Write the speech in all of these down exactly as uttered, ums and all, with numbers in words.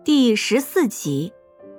第十四集。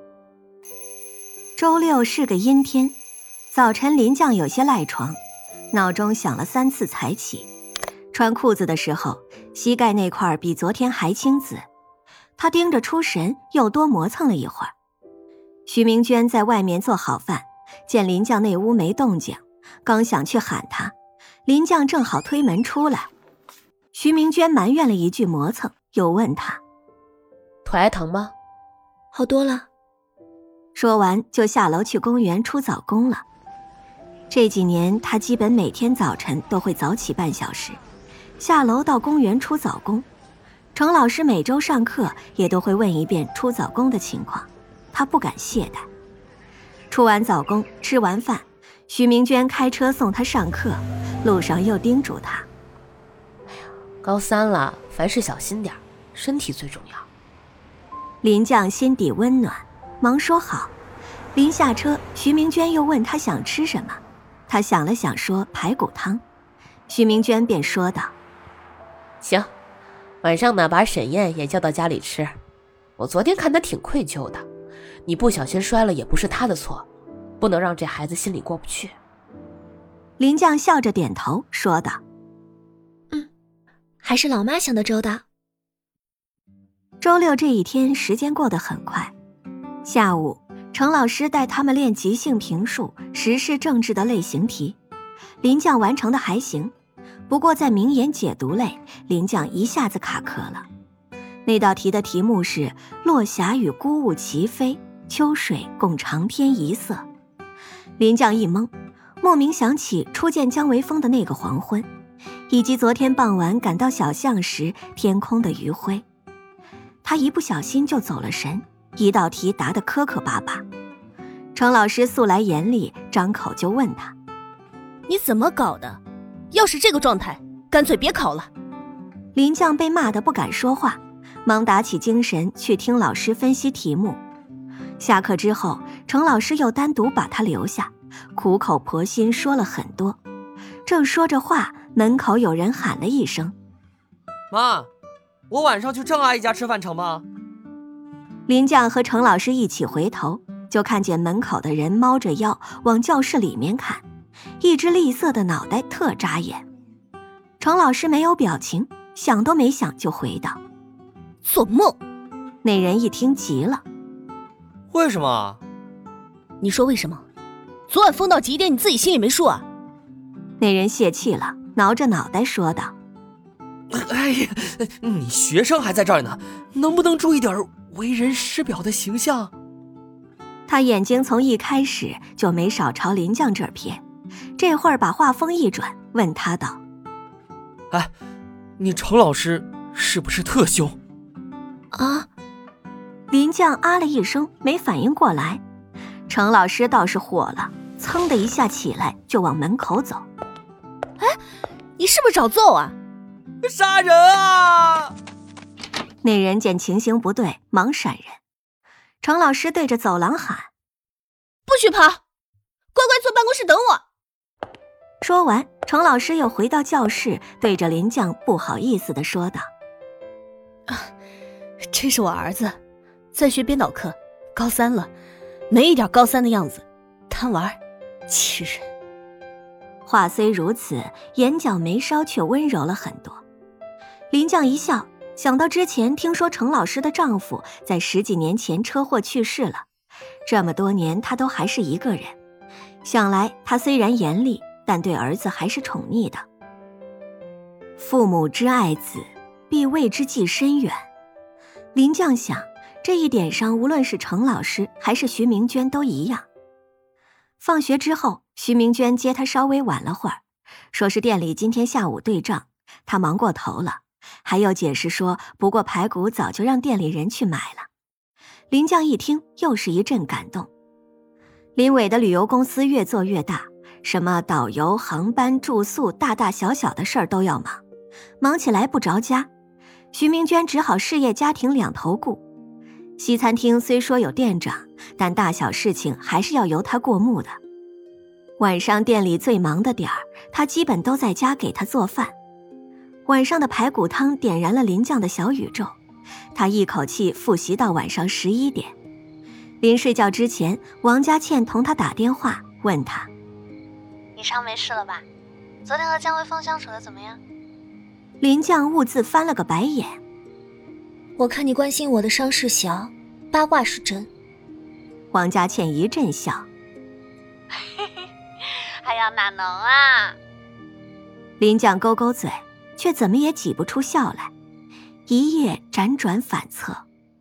周六是个阴天，早晨林将有些赖床，闹钟响了三次才起。穿裤子的时候，膝盖那块比昨天还青紫，他盯着出神，又多磨蹭了一会儿。徐明娟在外面做好饭，见林将那屋没动静，刚想去喊他，林将正好推门出来。徐明娟埋怨了一句磨蹭，又问他： 腿还疼吗？ 好多了。 说完就下楼去公园出早功了。这几年他基本每天早晨都会早起半小时，下楼到公园出早功。程老师每周上课也都会问一遍出早功的情况，他不敢懈怠。出完早功，吃完饭，徐明娟开车送他上课，路上又叮嘱他： 高三了，凡事小心点，身体最重要。 林将心底温暖，忙说好。临下车，徐明娟又问他想吃什么，他想了想说排骨汤。徐明娟便说道： 行，晚上呢把沈燕也叫到家里吃。我昨天看她挺愧疚的，你不小心摔了也不是她的错，不能让这孩子心里过不去。 林将笑着点头说道： 嗯，还是老妈想得周到。 周六这一天时间过得很快，下午程老师带他们练即兴评述时事政治的类型题，林将完成的还行，不过在名言解读类，林将一下子卡壳了。那道题的题目是落霞与孤鹜齐飞，秋水共长天一色。林将一懵，莫名想起初见姜维峰的那个黄昏，以及昨天傍晚赶到小巷时天空的余晖。他一不小心就走了神，一道题答得磕磕巴巴。程老师素来严厉，张口就问他： 你怎么搞的？要是这个状态，干脆别考了。 林将被骂得不敢说话，忙打起精神去听老师分析题目。下课之后，程老师又单独把他留下，苦口婆心说了很多。正说着话，门口有人喊了一声： 妈，我晚上去郑阿姨家吃饭成吗？ 林将和程老师一起回头，就看见门口的人猫着腰往教室里面看，一只栗色的脑袋特扎眼。程老师没有表情，想都没想就回道： 做梦。 那人一听急了： 为什么？ 你说为什么？昨晚疯到几点你自己心里没数啊？ 那人泄气了，挠着脑袋说道： 哎呀，你学生还在这儿呢，能不能注意点为人师表的形象？ 他眼睛从一开始就没少朝林将这儿瞥，这会儿把话锋一转，问他道： 哎，你程老师是不是特凶？ 啊！ 林将啊了一声，没反应过来。程老师倒是火了，噌的一下起来就往门口走。 哎，你是不是找揍啊？ 杀人啊！ 那人见情形不对，忙闪人。程老师对着走廊喊： 不许跑，乖乖坐办公室等我。 说完，程老师又回到教室，对着林将不好意思地说道： 啊，这是我儿子，在学编导课，高三了，没一点高三的样子，贪玩，气人。 话虽如此，眼角眉梢却温柔了很多。林将一笑，想到之前听说程老师的丈夫在十几年前车祸去世了，这么多年他都还是一个人，想来他虽然严厉，但对儿子还是宠溺的。父母之爱子，必为之计深远。林将想，这一点上无论是程老师还是徐明娟都一样。放学之后，徐明娟接他稍微晚了会儿，说是店里今天下午对账，他忙过头了，还有解释说不过排骨早就让店里人去买了。林将一听又是一阵感动。林伟的旅游公司越做越大，什么导游、航班、住宿，大大小小的事儿都要忙，忙起来不着家。徐明娟只好事业家庭两头顾。西餐厅虽说有店长，但大小事情还是要由他过目的。晚上店里最忙的点儿，他基本都在家给他做饭。晚上的排骨汤点燃了林将的小宇宙， 他一口气复习到晚上十一点。临睡觉之前，王佳倩同他打电话，问他：“ 你伤没事了吧？昨天和姜维峰相处的怎么样？” 林绛兀自翻了个白眼：“ 我看你关心我的伤势小，八卦是真。” 王佳倩一阵笑：“ 哎呀，哪能啊！” 林绛勾勾嘴，却怎么也挤不出笑来，一夜辗转反侧。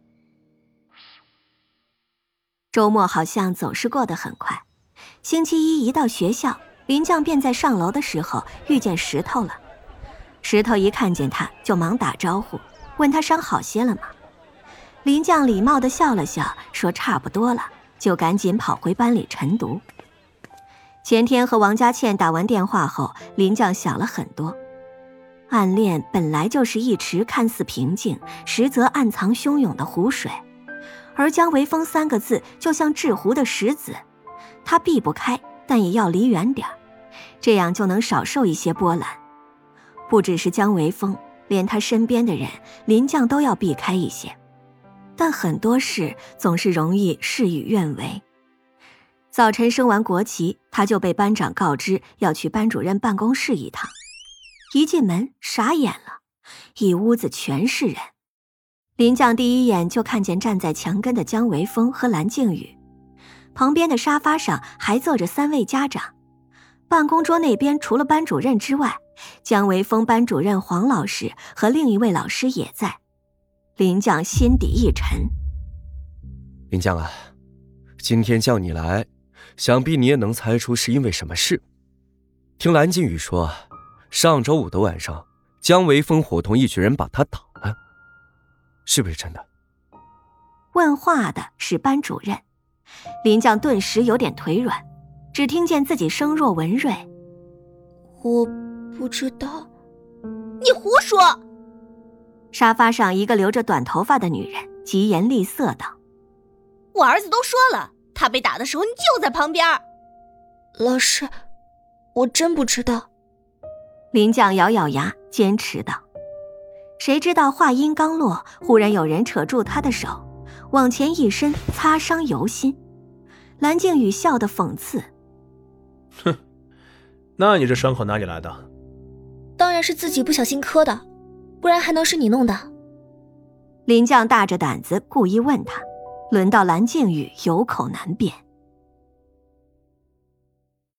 周末好像总是过得很快。星期一一到学校，林绛便在上楼的时候遇见石头了。石头一看见他就忙打招呼，问他伤好些了吗？林绛礼貌地笑了笑，说差不多了，就赶紧跑回班里晨读。前天和王佳倩打完电话后，林绛想了很多。暗恋本来就是一池看似平静，实则暗藏汹涌的湖水，而姜维峰三个字就像制湖的石子，他避不开，但也要离远点，这样就能少受一些波澜。不只是姜维峰，连他身边的人，林绛都要避开一些。但很多事总是容易事与愿违。早晨升完国旗，他就被班长告知要去班主任办公室一趟。一进门傻眼了，一屋子全是人。林绛第一眼就看见站在墙根的姜维峰和蓝静宇，旁边的沙发上还坐着三位家长。办公桌那边除了班主任之外，姜维峰班主任黄老师和另一位老师也在。林绛心底一沉。 林绛啊，今天叫你来，想必你也能猜出是因为什么事。听蓝靖宇说，上周五的晚上，姜维峰伙同一群人把他打了，是不是真的？ 问话的是班主任。林绛顿时有点腿软，只听见自己声若文瑞：“ 我不知道。” 你胡说！ 沙发上一个留着短头发的女人疾言厉色道：“ 我儿子都说了，他被打的时候你就在旁边。” 老师，我真不知道。 林绛咬咬牙坚持道。谁知道话音刚落，忽然有人扯住他的手，往前一伸，擦伤由心。蓝靖宇笑得讽刺：“ 哼，那你这伤口哪里来的？” 当然是自己不小心磕的，不然还能是你弄的？ 林绛大着胆子故意问他，轮到蓝靖宇有口难辩。